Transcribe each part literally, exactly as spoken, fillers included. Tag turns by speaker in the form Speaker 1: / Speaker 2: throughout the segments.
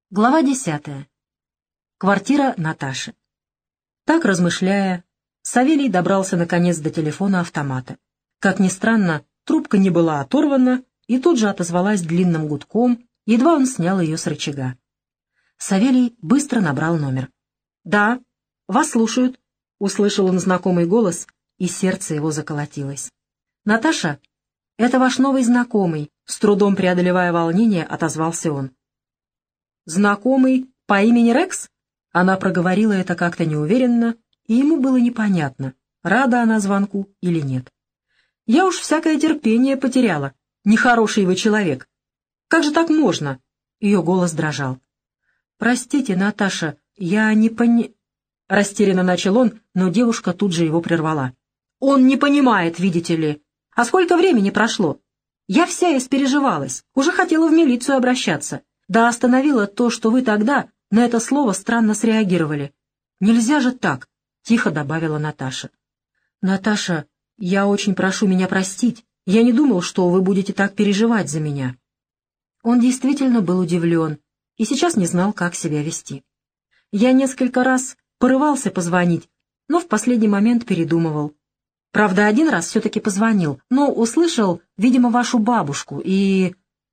Speaker 1: Глава десятая. Квартира Наташи. Так размышляя, Савелий добрался наконец до телефона-автомата. Как ни странно, трубка не была оторвана и тут же отозвалась длинным гудком, едва он снял ее с рычага. Савелий быстро набрал номер. «Да, вас слушают», — услышал он знакомый голос, и сердце его заколотилось. «Наташа, это ваш новый знакомый», — с трудом преодолевая волнение, отозвался он. «Знакомый по имени Рекс?» Она проговорила это как-то неуверенно, и ему было непонятно, рада она звонку или нет. «Я уж всякое терпение потеряла. Нехороший вы человек. Как же так можно?» Ее голос дрожал. «Простите, Наташа, я не пони...» Растерянно начал он, но девушка тут же его прервала. «Он не понимает, видите ли. А сколько времени прошло? Я вся испереживалась, уже хотела в милицию обращаться. Да остановило то, что вы тогда на это слово странно среагировали. Нельзя же так», — тихо добавила Наташа. «Наташа, я очень прошу меня простить. Я не думал, что вы будете так переживать за меня». Он действительно был удивлен и сейчас не знал, как себя вести. «Я несколько раз порывался позвонить, но в последний момент передумывал. Правда, один раз все-таки позвонил, но услышал, видимо, вашу бабушку и...»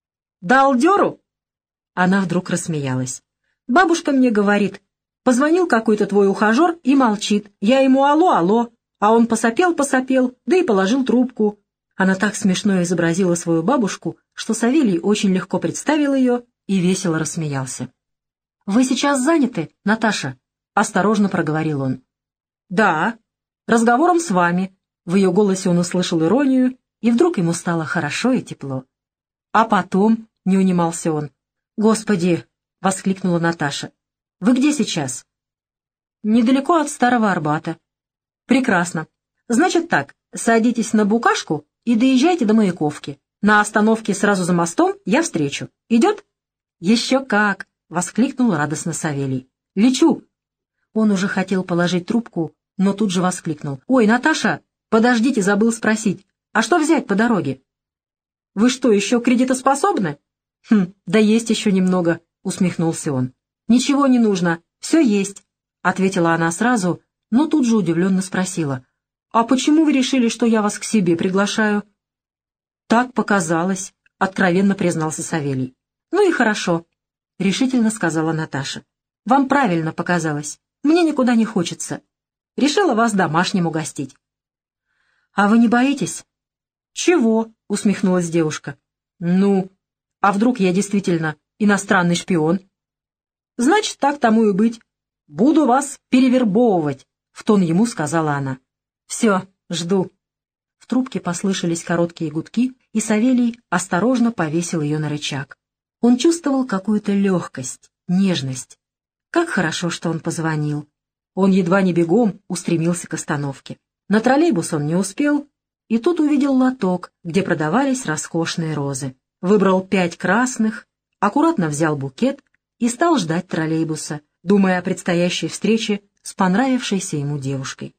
Speaker 1: «Дал дёру?» Она вдруг рассмеялась. «Бабушка мне говорит, позвонил какой-то твой ухажер и молчит. Я ему алло, алло, а он посопел-посопел, да и положил трубку». Она так смешно изобразила свою бабушку, что Савелий очень легко представил ее и весело рассмеялся. «Вы сейчас заняты, Наташа?» — осторожно проговорил он. «Да, разговором с вами». В ее голосе он услышал иронию, и вдруг ему стало хорошо и тепло. «А потом?» — не унимался он. «Господи!» — воскликнула Наташа. «Вы где сейчас?» «Недалеко от Старого Арбата». «Прекрасно. Значит так, садитесь на Букашку и доезжайте до Маяковки. На остановке сразу за мостом я встречу. Идет?» «Еще как!» — воскликнул радостно Савелий. «Лечу!» Он уже хотел положить трубку, но тут же воскликнул. «Ой, Наташа, подождите, забыл спросить. А что взять по дороге?» «Вы что, еще кредитоспособны?» «Хм, да есть еще немного», — усмехнулся он. «Ничего не нужно, все есть», — ответила она сразу, но тут же удивленно спросила. «А почему вы решили, что я вас к себе приглашаю?» «Так показалось», — откровенно признался Савелий. «Ну и хорошо», — решительно сказала Наташа. «Вам правильно показалось. Мне никуда не хочется. Решила вас домашним угостить». «А вы не боитесь?» «Чего?» — усмехнулась девушка. «Ну, а вдруг я действительно иностранный шпион?» «Значит, так тому и быть. Буду вас перевербовывать», — в тон ему сказала она. «Все, жду». В трубке послышались короткие гудки, и Савелий осторожно повесил ее на рычаг. Он чувствовал какую-то легкость, нежность. Как хорошо, что он позвонил. Он едва не бегом устремился к остановке. На троллейбус он не успел, и тут увидел лоток, где продавались роскошные розы. Выбрал пять красных, аккуратно взял букет и стал ждать троллейбуса, думая о предстоящей встрече с понравившейся ему девушкой.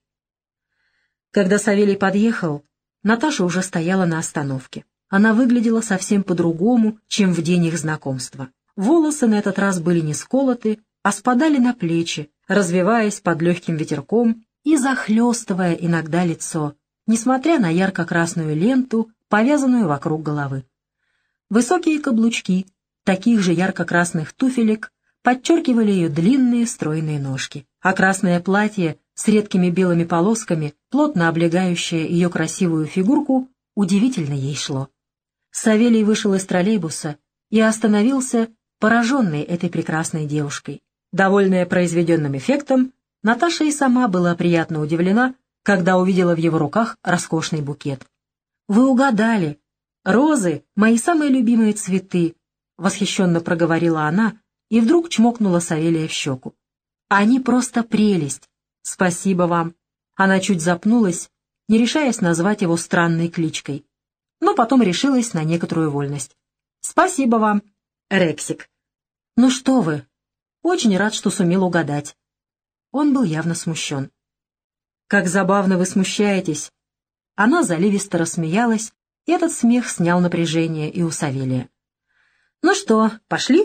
Speaker 1: Когда Савелий подъехал, Наташа уже стояла на остановке. Она выглядела совсем по-другому, чем в день их знакомства. Волосы на этот раз были не сколоты, а спадали на плечи, развиваясь под легким ветерком и захлестывая иногда лицо, несмотря на ярко-красную ленту, повязанную вокруг головы. Высокие каблучки, таких же ярко-красных туфелек, подчеркивали ее длинные стройные ножки, а красное платье с редкими белыми полосками, плотно облегающее ее красивую фигурку, удивительно ей шло. Савелий вышел из троллейбуса и остановился, пораженный этой прекрасной девушкой. Довольная произведенным эффектом, Наташа и сама была приятно удивлена, когда увидела в его руках роскошный букет. «Вы угадали! Розы — мои самые любимые цветы!» — восхищенно проговорила она и вдруг чмокнула Савелия в щеку. «Они просто прелесть! Спасибо вам!» Она чуть запнулась, не решаясь назвать его странной кличкой, но потом решилась на некоторую вольность. «Спасибо вам, Рексик!» «Ну что вы! Очень рад, что сумел угадать!» Он был явно смущен. «Как забавно вы смущаетесь!» Она заливисто рассмеялась, и этот смех снял напряжение и у Савелия. «Ну что, пошли?»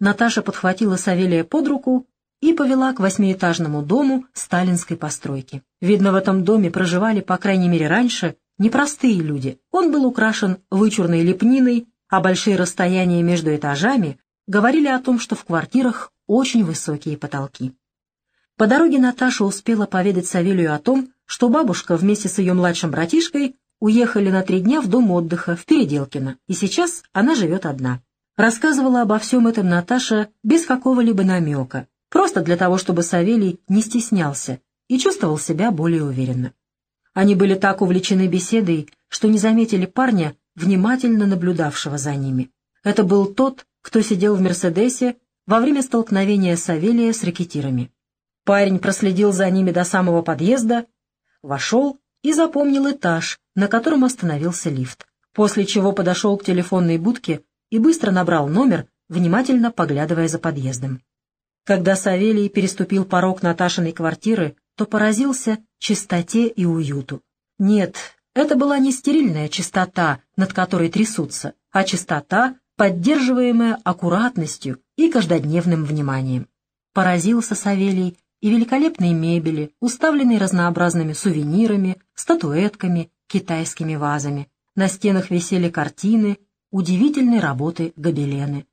Speaker 1: Наташа подхватила Савелия под руку и повела к восьмиэтажному дому сталинской постройки. Видно, в этом доме проживали, по крайней мере раньше, непростые люди. Он был украшен вычурной лепниной, а большие расстояния между этажами говорили о том, что в квартирах очень высокие потолки. По дороге Наташа успела поведать Савелию о том, что бабушка вместе с ее младшим братишкой уехали на три дня в дом отдыха в Переделкино, и сейчас она живет одна. Рассказывала обо всем этом Наташа без какого-либо намека, просто для того, чтобы Савелий не стеснялся и чувствовал себя более уверенно. Они были так увлечены беседой, что не заметили парня, внимательно наблюдавшего за ними. Это был тот, кто сидел в «Мерседесе» во время столкновения Савелия с рэкетирами. Парень проследил за ними до самого подъезда, вошел и запомнил этаж, на котором остановился лифт, после чего подошел к телефонной будке и быстро набрал номер, внимательно поглядывая за подъездом. Когда Савелий переступил порог Наташиной квартиры, то поразился чистоте и уюту. Нет, это была не стерильная чистота, над которой трясутся, а чистота, поддерживаемая аккуратностью и каждодневным вниманием. Поразился Савелий и великолепной мебели, уставленной разнообразными сувенирами, статуэтками, китайскими вазами. На стенах висели картины, удивительной работы гобелены.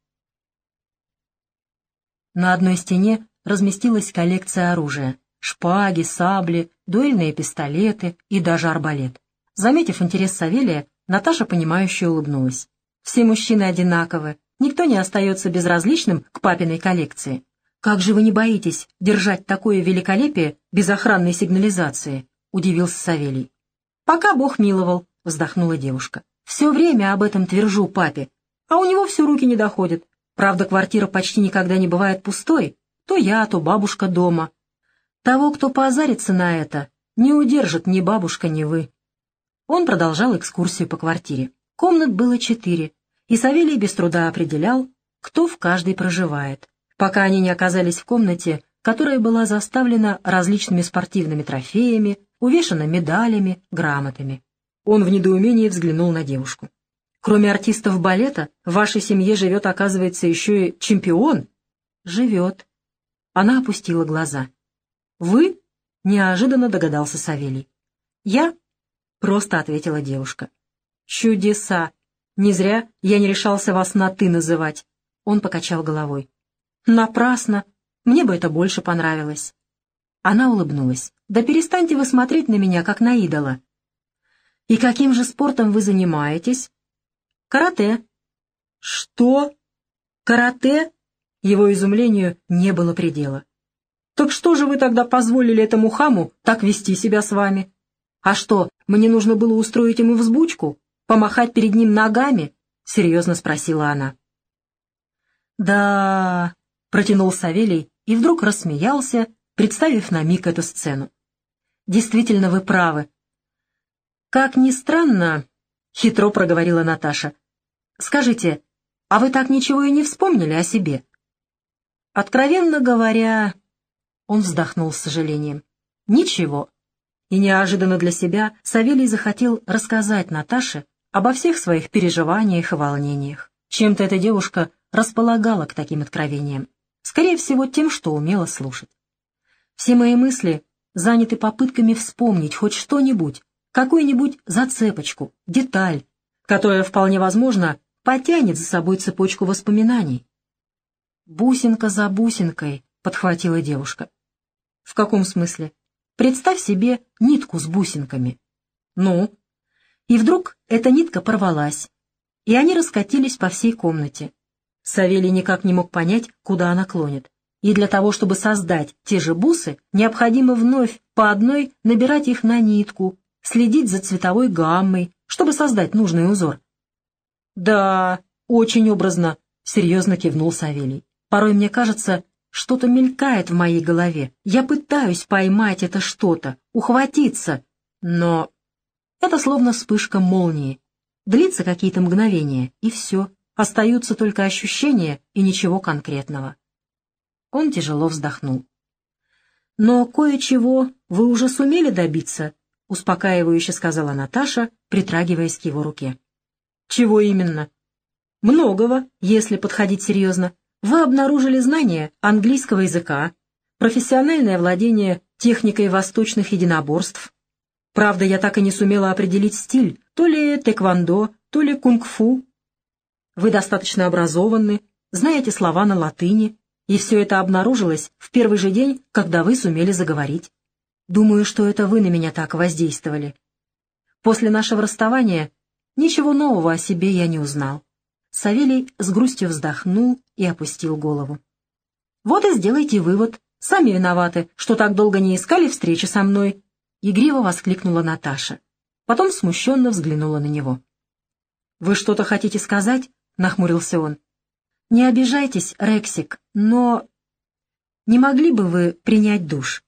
Speaker 1: На одной стене разместилась коллекция оружия: шпаги, сабли, дуэльные пистолеты и даже арбалет. Заметив интерес Савелия, Наташа, понимающе улыбнулась. Все мужчины одинаковы, никто не остается безразличным к папиной коллекции. «Как же вы не боитесь держать такое великолепие без охранной сигнализации?» — удивился Савелий. «Пока Бог миловал», — вздохнула девушка. «Все время об этом твержу папе, а у него все руки не доходят. Правда, квартира почти никогда не бывает пустой, то я, то бабушка дома. Того, кто позарится на это, не удержит ни бабушка, ни вы». Он продолжал экскурсию по квартире. Комнат было четыре, и Савелий без труда определял, кто в каждой проживает, пока они не оказались в комнате, которая была заставлена различными спортивными трофеями, увешана медалями, грамотами. Он в недоумении взглянул на девушку. «Кроме артистов балета, в вашей семье живет, оказывается, еще и чемпион?» «Живет». Она опустила глаза. «Вы?» — неожиданно догадался Савелий. «Я?» — просто ответила девушка. «Чудеса! Не зря я не решался вас на «ты» называть». Он покачал головой. «Напрасно. Мне бы это больше понравилось». Она улыбнулась. «Да перестаньте вы смотреть на меня, как на идола». «И каким же спортом вы занимаетесь?» «Карате». «Что? Карате?» Его изумлению не было предела. «Так что же вы тогда позволили этому хаму так вести себя с вами? А что, мне нужно было устроить ему взбучку? Помахать перед ним ногами?» — серьезно спросила она. «Да...» — протянул Савелий и вдруг рассмеялся, представив на миг эту сцену. «Действительно, вы правы». «Как ни странно...» — хитро проговорила Наташа. «Скажите, а вы так ничего и не вспомнили о себе?» «Откровенно говоря...» — он вздохнул с сожалением. «Ничего». И неожиданно для себя Савелий захотел рассказать Наташе обо всех своих переживаниях и волнениях. Чем-то эта девушка располагала к таким откровениям. Скорее всего, тем, что умела слушать. Все мои мысли заняты попытками вспомнить хоть что-нибудь, какую-нибудь зацепочку, деталь, которая, вполне возможно, потянет за собой цепочку воспоминаний. «Бусинка за бусинкой», — подхватила девушка. «В каком смысле? Представь себе нитку с бусинками». «Ну?» И вдруг эта нитка порвалась, и они раскатились по всей комнате. Савелий никак не мог понять, куда она клонит. И для того, чтобы создать те же бусы, необходимо вновь по одной набирать их на нитку, следить за цветовой гаммой, чтобы создать нужный узор. «Да, очень образно», — серьезно кивнул Савелий. «Порой мне кажется, что-то мелькает в моей голове. Я пытаюсь поймать это что-то, ухватиться, но это словно вспышка молнии. Длится какие-то мгновения, и все. Остаются только ощущения и ничего конкретного». Он тяжело вздохнул. «Но кое-чего вы уже сумели добиться», — успокаивающе сказала Наташа, притрагиваясь к его руке. «Чего именно?» «Многого, если подходить серьезно. Вы обнаружили знание английского языка, профессиональное владение техникой восточных единоборств. Правда, я так и не сумела определить стиль, то ли тэквондо, то ли кунг-фу. Вы достаточно образованы, знаете слова на латыни, и все это обнаружилось в первый же день, когда вы сумели заговорить. Думаю, что это вы на меня так воздействовали. После нашего расставания ничего нового о себе я не узнал. Савелий с грустью вздохнул и опустил голову. Вот и сделайте вывод. Сами виноваты, что так долго не искали встречи со мной. Игриво воскликнула Наташа. Потом смущенно взглянула на него. «Вы что-то хотите сказать?» — нахмурился он. «Не обижайтесь, Рексик, но... Не могли бы вы принять душ?»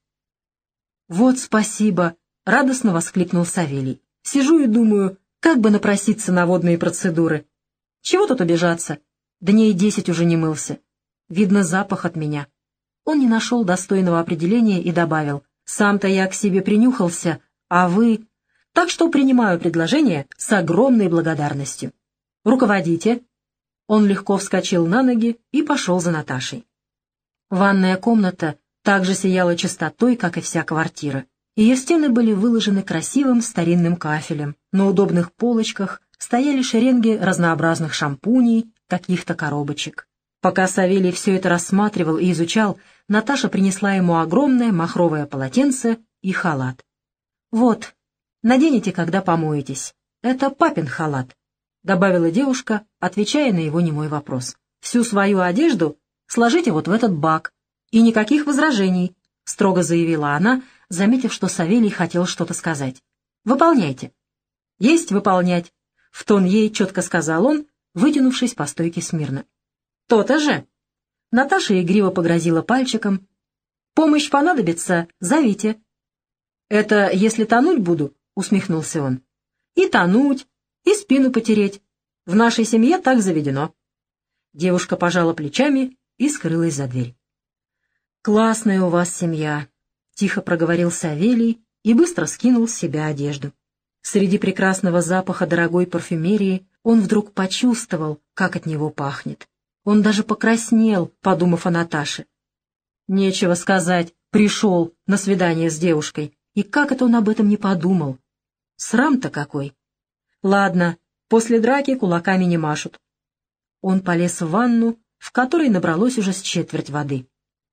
Speaker 1: «Вот спасибо!» — радостно воскликнул Савелий. «Сижу и думаю, как бы напроситься на водные процедуры. Чего тут обижаться? Дней десять уже не мылся. Видно, запах от меня». Он не нашел достойного определения и добавил: «Сам-то я к себе принюхался, а вы...» «Так что принимаю предложение с огромной благодарностью. Руководите». Он легко вскочил на ноги и пошел за Наташей. Ванная комната также сияла чистотой, как и вся квартира. Ее стены были выложены красивым старинным кафелем. На удобных полочках стояли шеренги разнообразных шампуней, каких-то коробочек. Пока Савелий все это рассматривал и изучал, Наташа принесла ему огромное махровое полотенце и халат. «Вот, наденете, когда помоетесь. Это папин халат», — добавила девушка, отвечая на его немой вопрос. «Всю свою одежду сложите вот в этот бак. И никаких возражений», — строго заявила она, заметив, что Савелий хотел что-то сказать. «Выполняйте». «Есть выполнять», — в тон ей четко сказал он, вытянувшись по стойке смирно. «То-то же!» Наташа игриво погрозила пальчиком. «Помощь понадобится, зовите». «Это если тонуть буду?» — усмехнулся он. «И тонуть, и спину потереть. В нашей семье так заведено». Девушка пожала плечами и скрылась за дверь. «Классная у вас семья», — тихо проговорил Савелий и быстро скинул с себя одежду. Среди прекрасного запаха дорогой парфюмерии он вдруг почувствовал, как от него пахнет. Он даже покраснел, подумав о Наташе. Нечего сказать, пришел на свидание с девушкой, и как это он об этом не подумал? Срам-то какой! Ладно, после драки кулаками не машут. Он полез в ванну, в которой набралось уже с четверть воды.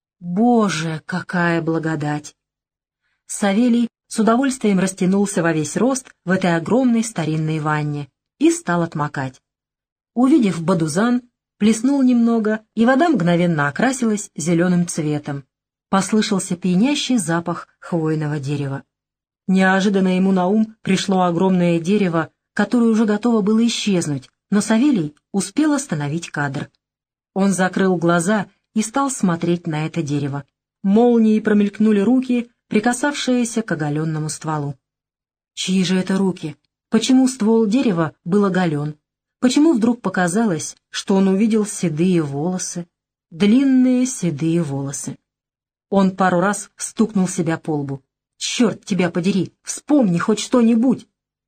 Speaker 1: Боже, какая благодать! Савелий с удовольствием растянулся во весь рост в этой огромной старинной ванне и стал отмокать. Увидев бадузан, плеснул немного, и вода мгновенно окрасилась зеленым цветом. Послышался пьянящий запах хвойного дерева. Неожиданно ему на ум пришло огромное дерево, которое уже готово было исчезнуть, но Савелий успел остановить кадр. Он закрыл глаза и стал смотреть на это дерево. Молнией промелькнули руки, прикасавшиеся к оголенному стволу. Чьи же это руки? Почему ствол дерева был оголен? Почему вдруг показалось, что он увидел седые волосы, длинные седые волосы? Он пару раз стукнул себя по лбу. «Черт тебя подери, вспомни хоть что-нибудь!»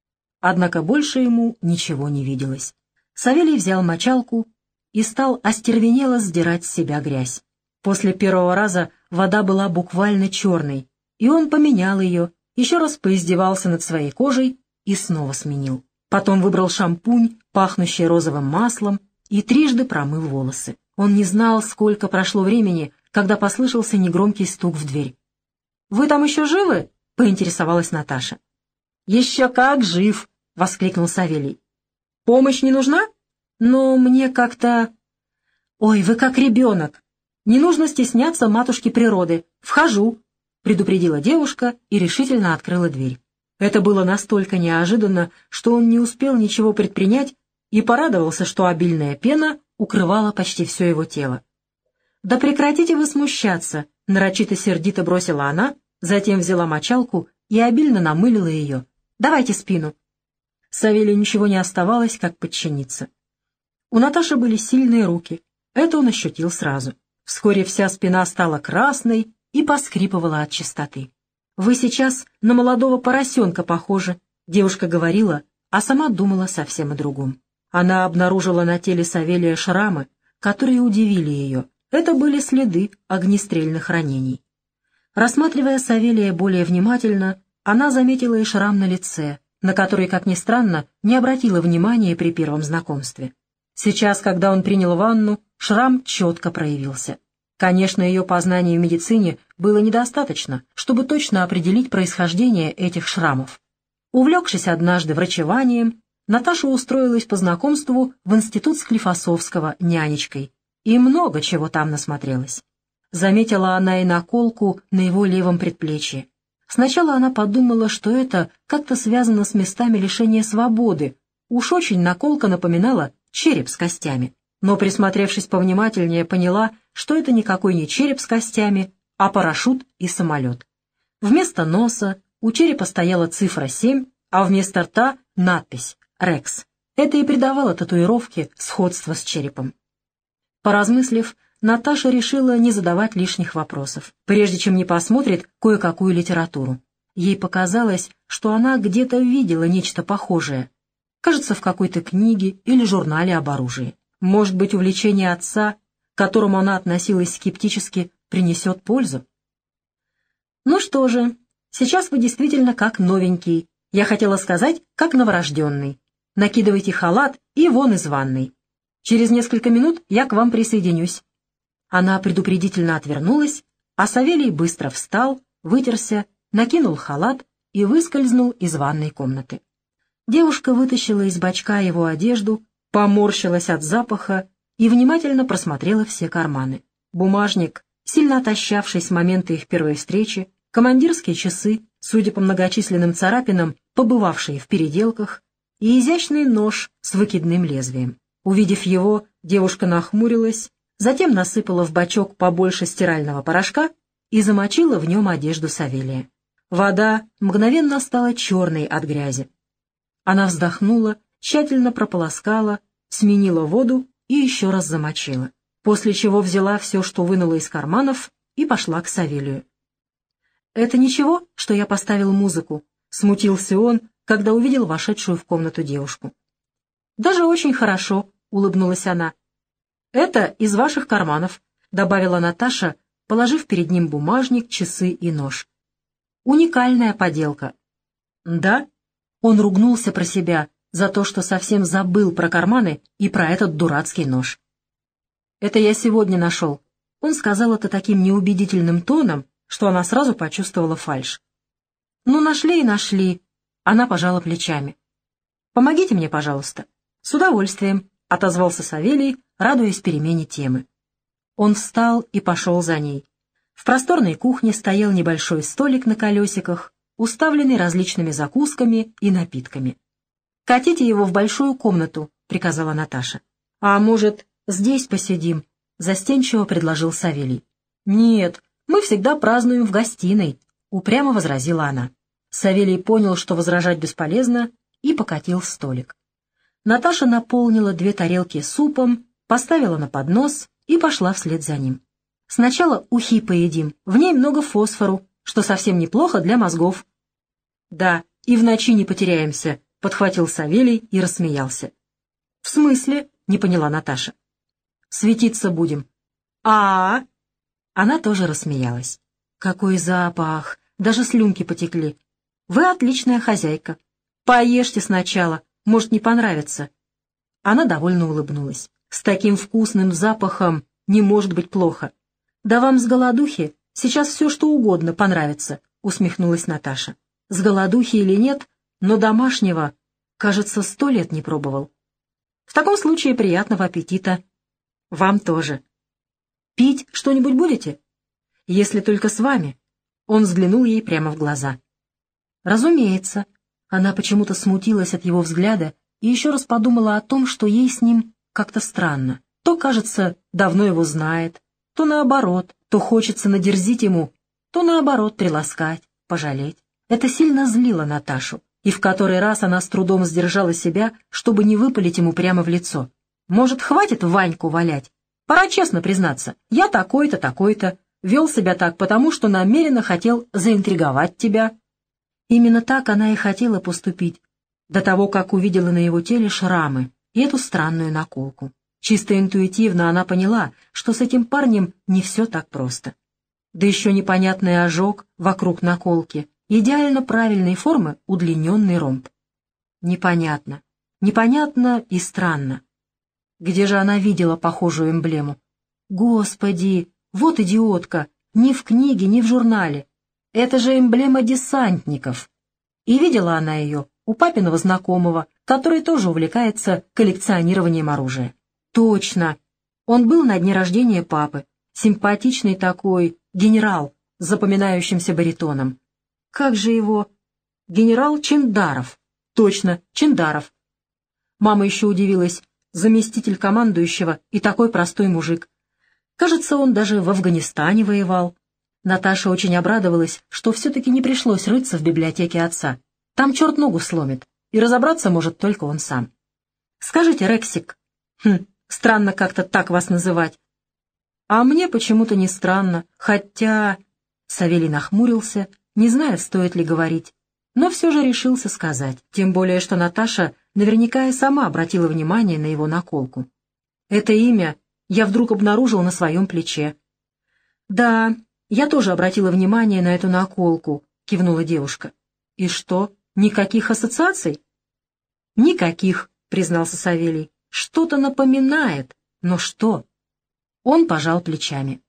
Speaker 1: Однако больше ему ничего не виделось. Савелий взял мочалку и стал остервенело сдирать с себя грязь. После первого раза вода была буквально черной, и он поменял ее, еще раз поиздевался над своей кожей и снова сменил. Потом выбрал шампунь, пахнущий розовым маслом, и трижды промыл волосы. Он не знал, сколько прошло времени, когда послышался негромкий стук в дверь. «Вы там еще живы?» — поинтересовалась Наташа. «Еще как жив!» — воскликнул Савелий. «Помощь не нужна? Но мне как-то...» «Ой, вы как ребенок! Не нужно стесняться матушки природы. Вхожу!» — предупредила девушка и решительно открыла дверь. Это было настолько неожиданно, что он не успел ничего предпринять и порадовался, что обильная пена укрывала почти все его тело. «Да прекратите вы смущаться!» — нарочито сердито бросила она, затем взяла мочалку и обильно намылила ее. «Давайте спину!» Савелию ничего не оставалось, как подчиниться. У Наташи были сильные руки, это он ощутил сразу. Вскоре вся спина стала красной и поскрипывала от чистоты. «Вы сейчас на молодого поросенка похожи», — девушка говорила, а сама думала совсем о другом. Она обнаружила на теле Савелия шрамы, которые удивили ее. Это были следы огнестрельных ранений. Рассматривая Савелия более внимательно, она заметила и шрам на лице, на который, как ни странно, не обратила внимания при первом знакомстве. Сейчас, когда он принял ванну, шрам четко проявился. Конечно, ее познаний в медицине было недостаточно, чтобы точно определить происхождение этих шрамов. Увлекшись однажды врачеванием, Наташа устроилась по знакомству в институт Склифосовского нянечкой и много чего там насмотрелась. Заметила она и наколку на его левом предплечье. Сначала она подумала, что это как-то связано с местами лишения свободы. Уж очень наколка напоминала череп с костями. Но, присмотревшись повнимательнее, поняла, что это никакой не череп с костями, а парашют и самолет. Вместо носа у черепа стояла цифра семь, а вместо рта — надпись «Рекс». Это и придавало татуировке сходство с черепом. Поразмыслив, Наташа решила не задавать лишних вопросов, прежде чем не посмотрит кое-какую литературу. Ей показалось, что она где-то видела нечто похожее. Кажется, в какой-то книге или журнале об оружии. Может быть, увлечение отца, к которому она относилась скептически, принесет пользу? Ну что же, сейчас вы действительно как новенький. Я хотела сказать, как новорожденный. Накидывайте халат и вон из ванной. Через несколько минут я к вам присоединюсь. Она предупредительно отвернулась, а Савелий быстро встал, вытерся, накинул халат и выскользнул из ванной комнаты. Девушка вытащила из бачка его одежду, поморщилась от запаха и внимательно просмотрела все карманы. Бумажник, сильно отощавший с момента их первой встречи, командирские часы, судя по многочисленным царапинам, побывавшие в переделках, и изящный нож с выкидным лезвием. Увидев его, девушка нахмурилась, затем насыпала в бачок побольше стирального порошка и замочила в нем одежду Савелия. Вода мгновенно стала черной от грязи. Она вздохнула, тщательно прополоскала, сменила воду и еще раз замочила, после чего взяла все, что вынула из карманов, и пошла к Савелию. «Это ничего, что я поставил музыку?» — смутился он, когда увидел вошедшую в комнату девушку. «Даже очень хорошо», — улыбнулась она. «Это из ваших карманов», — добавила Наташа, положив перед ним бумажник, часы и нож. «Уникальная поделка». «Да?» — он ругнулся про себя за то, что совсем забыл про карманы и про этот дурацкий нож. «Это я сегодня нашел». Он сказал это таким неубедительным тоном, что она сразу почувствовала фальшь. «Ну, нашли и нашли», — она пожала плечами. «Помогите мне, пожалуйста». «С удовольствием», — отозвался Савелий, радуясь перемене темы. Он встал и пошел за ней. В просторной кухне стоял небольшой столик на колесиках, уставленный различными закусками и напитками. «Катите его в большую комнату», — приказала Наташа. «А может, здесь посидим?» — застенчиво предложил Савелий. «Нет, мы всегда празднуем в гостиной», — упрямо возразила она. Савелий понял, что возражать бесполезно, и покатил столик. Наташа наполнила две тарелки супом, поставила на поднос и пошла вслед за ним. «Сначала ухи поедим, в ней много фосфору, что совсем неплохо для мозгов». «Да, и в ночи не потеряемся», — подхватил Савелий и рассмеялся. «В смысле?» — не поняла Наташа. «Светиться будем». «А-а-а!» Она тоже рассмеялась. «Какой запах! Даже слюнки потекли. Вы отличная хозяйка. Поешьте сначала, может, не понравится». Она довольно улыбнулась. «С таким вкусным запахом не может быть плохо. Да вам с голодухи сейчас все что угодно понравится», — усмехнулась Наташа. «С голодухи или нет, но домашнего, кажется, сто лет не пробовал. В таком случае приятного аппетита. Вам тоже. Пить что-нибудь будете? Если только с вами». Он взглянул ей прямо в глаза. «Разумеется». Она почему-то смутилась от его взгляда и еще раз подумала о том, что ей с ним как-то странно. То, кажется, давно его знает, то наоборот, то хочется надерзить ему, то наоборот приласкать, пожалеть. Это сильно злило Наташу, и в который раз она с трудом сдержала себя, чтобы не выпалить ему прямо в лицо. «Может, хватит Ваньку валять? Пора честно признаться, я такой-то, такой-то, вел себя так, потому что намеренно хотел заинтриговать тебя». Именно так она и хотела поступить, до того, как увидела на его теле шрамы и эту странную наколку. Чисто интуитивно она поняла, что с этим парнем не все так просто. Да еще непонятный ожог вокруг наколки, идеально правильной формы удлиненный ромб. Непонятно. Непонятно и странно. Где же она видела похожую эмблему? Господи, вот идиотка! Ни в книге, ни в журнале. Это же эмблема десантников. И видела она ее у папиного знакомого, который тоже увлекается коллекционированием оружия. Точно. Он был на дне рождения папы. Симпатичный такой генерал с запоминающимся баритоном. Как же его? Генерал Чиндаров. Точно, Чиндаров. Мама еще удивилась. Заместитель командующего и такой простой мужик. Кажется, он даже в Афганистане воевал. Наташа очень обрадовалась, что все-таки не пришлось рыться в библиотеке отца. Там черт ногу сломит, и разобраться может только он сам. «Скажите, Рексик...» «Хм, странно как-то так вас называть». «А мне почему-то не странно, хотя...» Савелий нахмурился, не зная, стоит ли говорить, но все же решился сказать, тем более, что Наташа наверняка и сама обратила внимание на его наколку. Это имя я вдруг обнаружил на своем плече. «Да, я тоже обратила внимание на эту наколку», — кивнула девушка. «И что, никаких ассоциаций?» «Никаких», — признался Савелий. «Что-то напоминает, но что?» Он пожал плечами.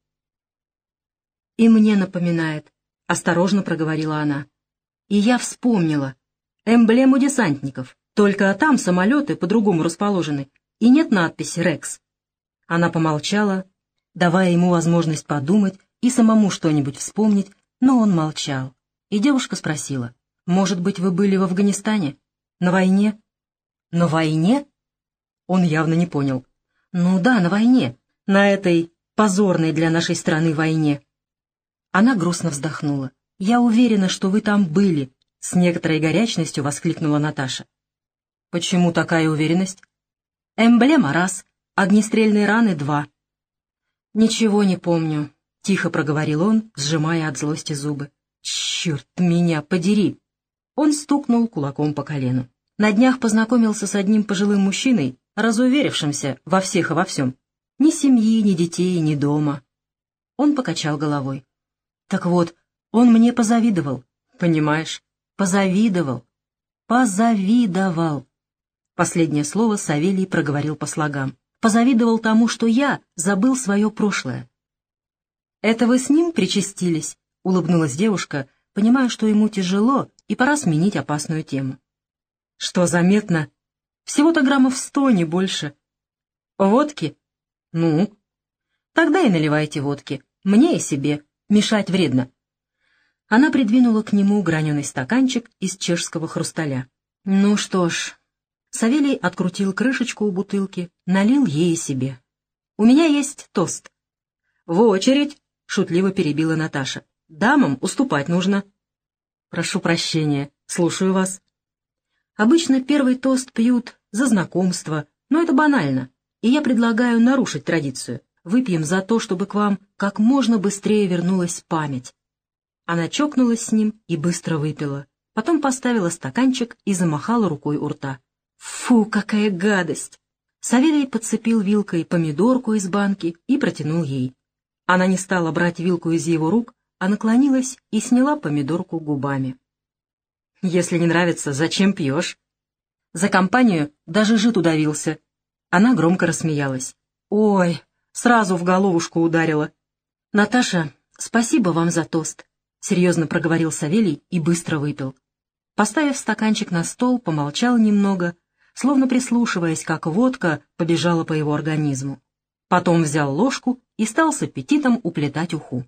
Speaker 1: «И мне напоминает», — осторожно проговорила она. «И я вспомнила. Эмблему десантников, только там самолеты по-другому расположены, и нет надписи «Рекс». Она помолчала, давая ему возможность подумать и самому что-нибудь вспомнить, но он молчал. И девушка спросила: «Может быть, вы были в Афганистане? На войне?» «На войне?» Он явно не понял. «Ну да, на войне. На этой позорной для нашей страны войне». Она грустно вздохнула. «Я уверена, что вы там были», — с некоторой горячностью воскликнула Наташа. «Почему такая уверенность?» «Эмблема — раз, огнестрельные раны — два». «Ничего не помню», — тихо проговорил он, сжимая от злости зубы. «Черт меня подери!» Он стукнул кулаком по колену. На днях познакомился с одним пожилым мужчиной, разуверившимся во всех и во всем. Ни семьи, ни детей, ни дома. Он покачал головой. «Так вот, он мне позавидовал, понимаешь? Позавидовал. Позавидовал». Последнее слово Савелий проговорил по слогам. «Позавидовал тому, что я забыл свое прошлое». «Это вы с ним причастились?» — улыбнулась девушка, понимая, что ему тяжело, и пора сменить опасную тему. «Что заметно? Всего-то граммов сто, не больше». «Водки?» «Ну?» «Тогда и наливайте водки. Мне и себе. Мешать вредно». Она придвинула к нему граненый стаканчик из чешского хрусталя. «Ну что ж...» Савелий открутил крышечку у бутылки, налил ей себе. «У меня есть тост». «В очередь!» — шутливо перебила Наташа. «Дамам уступать нужно». «Прошу прощения, слушаю вас». «Обычно первый тост пьют за знакомство, но это банально, и я предлагаю нарушить традицию. Выпьем за то, чтобы к вам как можно быстрее вернулась память». Она чокнулась с ним и быстро выпила, потом поставила стаканчик и замахала рукой у рта. «Фу, какая гадость!» Савелий подцепил вилкой помидорку из банки и протянул ей. Она не стала брать вилку из его рук, а наклонилась и сняла помидорку губами. «Если не нравится, зачем пьешь?» За компанию даже жид удавился. Она громко рассмеялась. «Ой, сразу в головушку ударила». «Наташа, спасибо вам за тост», — серьезно проговорил Савелий и быстро выпил. Поставив стаканчик на стол, помолчал немного, словно прислушиваясь, как водка побежала по его организму. Потом взял ложку и стал с аппетитом уплетать уху.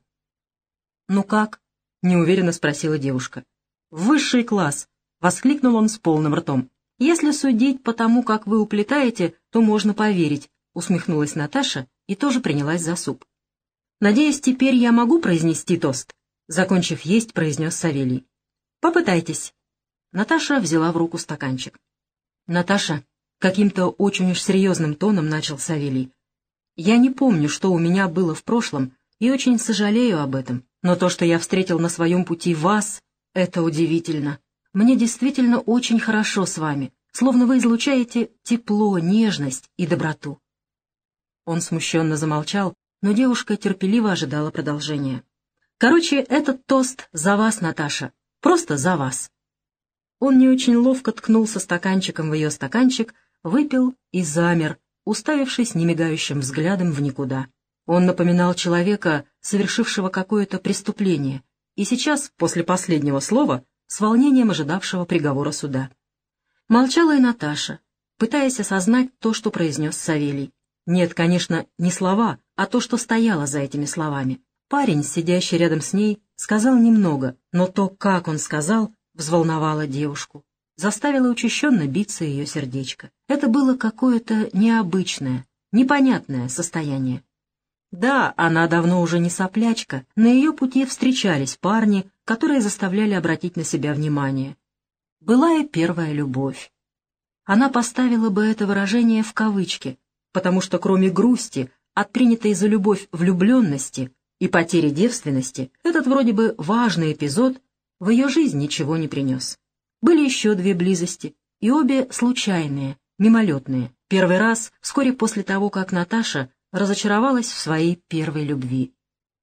Speaker 1: «Ну как?» — неуверенно спросила девушка. «Высший класс!» — воскликнул он с полным ртом. «Если судить по тому, как вы уплетаете, то можно поверить», — усмехнулась Наташа и тоже принялась за суп. «Надеюсь, теперь я могу произнести тост?» — закончив есть, произнес Савелий. «Попытайтесь». Наташа взяла в руку стаканчик. «Наташа», — каким-то очень уж серьезным тоном начал Савелий, «я не помню, что у меня было в прошлом, и очень сожалею об этом, но то, что я встретил на своем пути вас, это удивительно. Мне действительно очень хорошо с вами, словно вы излучаете тепло, нежность и доброту. Он смущенно замолчал, но девушка терпеливо ожидала продолжения. «Короче, этот тост за вас, Наташа. Просто за вас». Он не очень ловко ткнулся стаканчиком в ее стаканчик, выпил и замер, уставившись немигающим взглядом в никуда. Он напоминал человека, совершившего какое-то преступление, и сейчас, после последнего слова, с волнением ожидавшего приговора суда. Молчала и Наташа, пытаясь осознать то, что произнес Савелий. Нет, конечно, не слова, а то, что стояло за этими словами. Парень, сидящий рядом с ней, сказал немного, но то, как он сказал, взволновало девушку, заставило учащенно биться ее сердечко. Это было какое-то необычное, непонятное состояние. Да, она давно уже не соплячка, на ее пути встречались парни, которые заставляли обратить на себя внимание. Была и первая любовь. Она поставила бы это выражение в кавычки, потому что кроме грусти от принятой за любовь влюбленности и потери девственности, этот вроде бы важный эпизод в ее жизнь ничего не принес. Были еще две близости, и обе случайные, мимолетные. Первый раз вскоре после того, как Наташа разочаровалась в своей первой любви.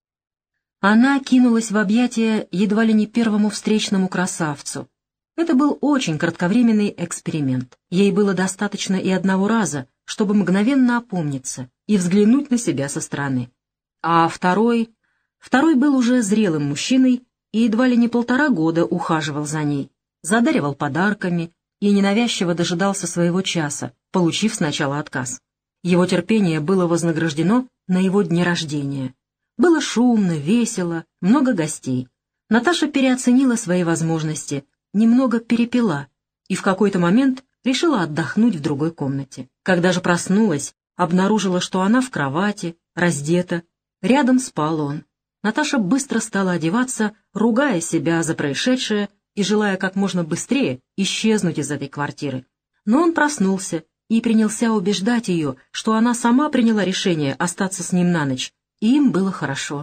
Speaker 1: Она кинулась в объятия едва ли не первому встречному красавцу. Это был очень кратковременный эксперимент. Ей было достаточно и одного раза, чтобы мгновенно опомниться и взглянуть на себя со стороны. А второй... Второй был уже зрелым мужчиной и едва ли не полтора года ухаживал за ней, задаривал подарками и ненавязчиво дожидался своего часа, получив сначала отказ. Его терпение было вознаграждено на его дне рождения. Было шумно, весело, много гостей. Наташа переоценила свои возможности, немного перепила и в какой-то момент решила отдохнуть в другой комнате. Когда же проснулась, обнаружила, что она в кровати, раздета, рядом спал он. Наташа быстро стала одеваться, ругая себя за происшедшее и желая как можно быстрее исчезнуть из этой квартиры. Но он проснулся и принялся убеждать ее, что она сама приняла решение остаться с ним на ночь, и им было хорошо.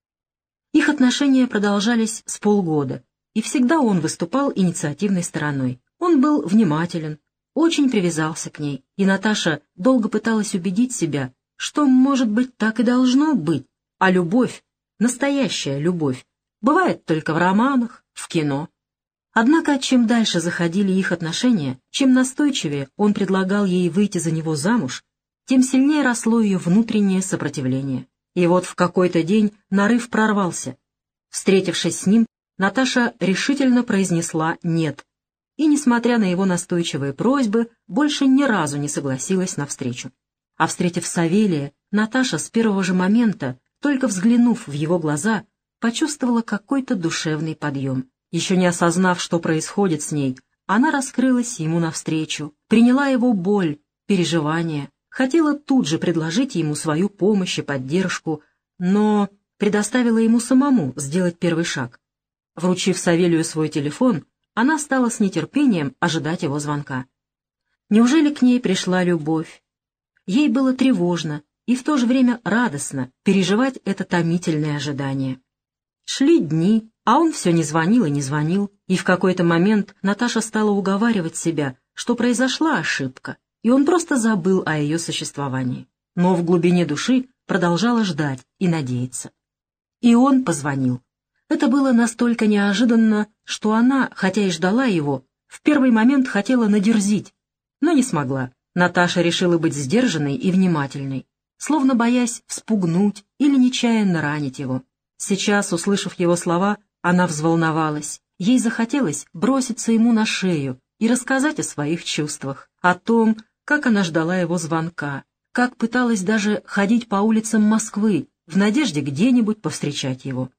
Speaker 1: Их отношения продолжались с полгода, и всегда он выступал инициативной стороной. Он был внимателен, очень привязался к ней, и Наташа долго пыталась убедить себя, что, может быть, так и должно быть, а любовь, настоящая любовь, бывает только в романах, в кино. Однако, чем дальше заходили их отношения, чем настойчивее он предлагал ей выйти за него замуж, тем сильнее росло ее внутреннее сопротивление. И вот в какой-то день нарыв прорвался. Встретившись с ним, Наташа решительно произнесла «нет», и, несмотря на его настойчивые просьбы, больше ни разу не согласилась на встречу. А встретив Савелия, Наташа с первого же момента, только взглянув в его глаза, почувствовала какой-то душевный подъем. Еще не осознав, что происходит с ней, она раскрылась ему навстречу, приняла его боль, переживания, хотела тут же предложить ему свою помощь и поддержку, но предоставила ему самому сделать первый шаг. Вручив Савелию свой телефон, она стала с нетерпением ожидать его звонка. Неужели к ней пришла любовь? Ей было тревожно и в то же время радостно переживать это томительное ожидание. Шли дни, а он все не звонил и не звонил, и в какой-то момент Наташа стала уговаривать себя, что произошла ошибка, и он просто забыл о ее существовании. Но в глубине души продолжала ждать и надеяться. И он позвонил. Это было настолько неожиданно, что она, хотя и ждала его, в первый момент хотела надерзить, но не смогла. Наташа решила быть сдержанной и внимательной, словно боясь вспугнуть или нечаянно ранить его. Сейчас, услышав его слова, она взволновалась. Ей захотелось броситься ему на шею и рассказать о своих чувствах, о том, как она ждала его звонка, как пыталась даже ходить по улицам Москвы в надежде где-нибудь повстречать его.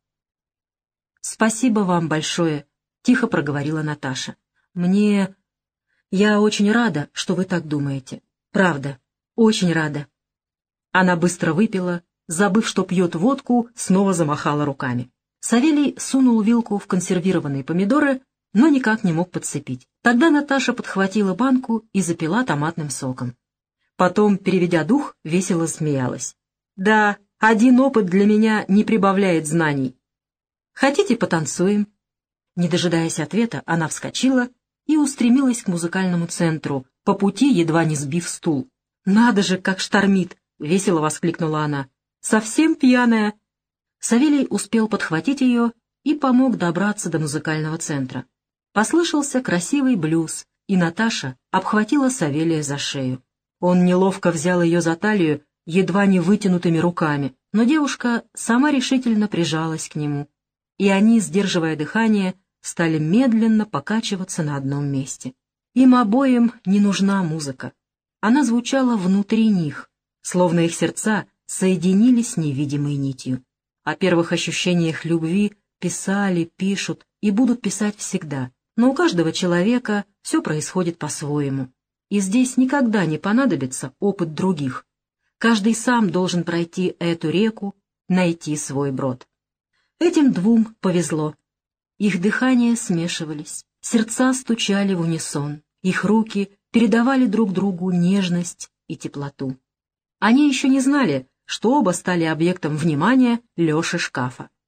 Speaker 1: «Спасибо вам большое», — тихо проговорила Наташа. «Мне... Я очень рада, что вы так думаете. Правда, очень рада». Она быстро выпила, забыв, что пьет водку, снова замахала руками. Савелий сунул вилку в консервированные помидоры, но никак не мог подцепить. Тогда Наташа подхватила банку и запила томатным соком. Потом, переведя дух, весело смеялась. «Да, один опыт для меня не прибавляет знаний. Хотите, потанцуем?» Не дожидаясь ответа, она вскочила и устремилась к музыкальному центру, по пути едва не сбив стул. «Надо же, как штормит! — весело воскликнула она. «Совсем пьяная!» Савелий успел подхватить ее и помог добраться до музыкального центра. Послышался красивый блюз, и Наташа обхватила Савелия за шею. Он неловко взял ее за талию едва не вытянутыми руками, но девушка сама решительно прижалась к нему, и они, сдерживая дыхание, стали медленно покачиваться на одном месте. Им обоим не нужна музыка. Она звучала внутри них, словно их сердца соединились невидимой нитью. О первых ощущениях любви писали, пишут и будут писать всегда, но у каждого человека все происходит по-своему. И здесь никогда не понадобится опыт других. Каждый сам должен пройти эту реку, найти свой брод. Этим двум повезло. Их дыхания смешивались, сердца стучали в унисон, их руки передавали друг другу нежность и теплоту. Они еще не знали, что оба стали объектом внимания Леши Шкафа.